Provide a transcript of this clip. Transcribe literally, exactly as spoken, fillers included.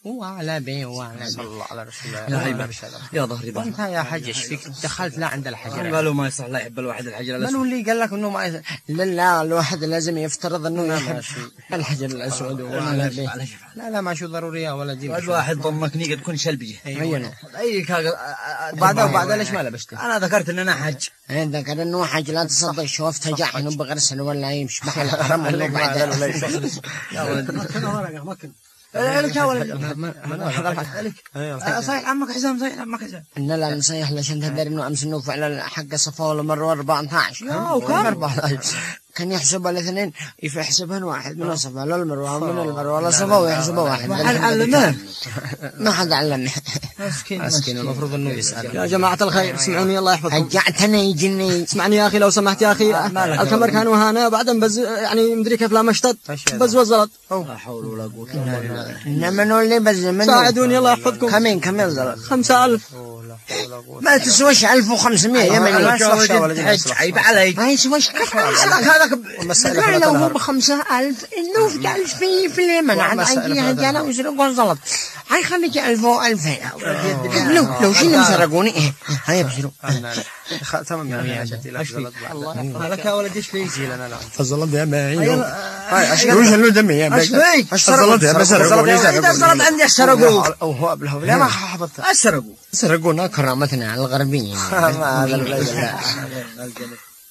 وعلى بي وعلى صلى الله على رسول الله. يا هيبة يا ظهري ظهري. انت يا حاج ايش فيك دخلت لا عند الحجر؟ قالوا ما يصح لا يحب الواحد الحجر من الاسود. هو اللي قال لك انه ما يصح؟ لا لا الواحد لازم يفترض انه يحب الحجر الاسود وعلى بي. لا لا ما شو ضروري ولا دي. الواحد ضمكني قد تكون شلبيه. ايوه اي كا بعدها وبعدها ليش ما لبشت؟ انا ذكرت ان انا حج. ذكر انه حج لا تصدق شوفت جاحن بغرسل ولا يمشي بحال الحرم ولا بعد. يا ولد ما كن لك يا ولد لك صحيح عمك حزام صحيح عمك حزام. ان لا نصيح عشان تدري انه امس انه فعلا حق صفا ولا مره أربعة عشر. يا وكم أربعة عشر كان يحسبها الاثنين يحسبها واحد من صفا لا المروه من المروه ولا صفا ويحسبها واحد. ما حد علمه ما حد علمه. مسكين مسكين المفروض انه يسال. يا جماعة الخير اسمعوني الله يحفظكم. رجعتني يجني. اسمعني يا اخي لو سمحت يا اخي الكمر كان وهانا بعدين بز يعني مدري كيف لا مشتت بز وزلط. لا حول ولا قوه الا بالله. انما نقول لي بز منه. ساعدوني الله يحفظكم. كمين كم ينزل؟ خمسة ألف. ما تسويش ألف وخمسمية يا من عيب عليك. ما يسويش كيف هذاك لا لو هو بخمسة ألف إنه في ألف في في اليمن عاد عندي رجالة ويسرقوا الزلط. هاي خليك ألف وألفين. لو لو شنو سرقوني إيه هاي بشرو. تمام يا حاجتي لا زلط. الله لك يا ولد ايش فيك؟ جي لنا لا. فالزلط يا معين. هاي ايش وش اللي دمي يا ايش فيك؟ الزلط يا سرقوني. اذا الزلط عندي سرقوه. أو هو قبله لا ما حفظت. سرقوه. سرقونا كرامتنا على الغربيين. ما هذا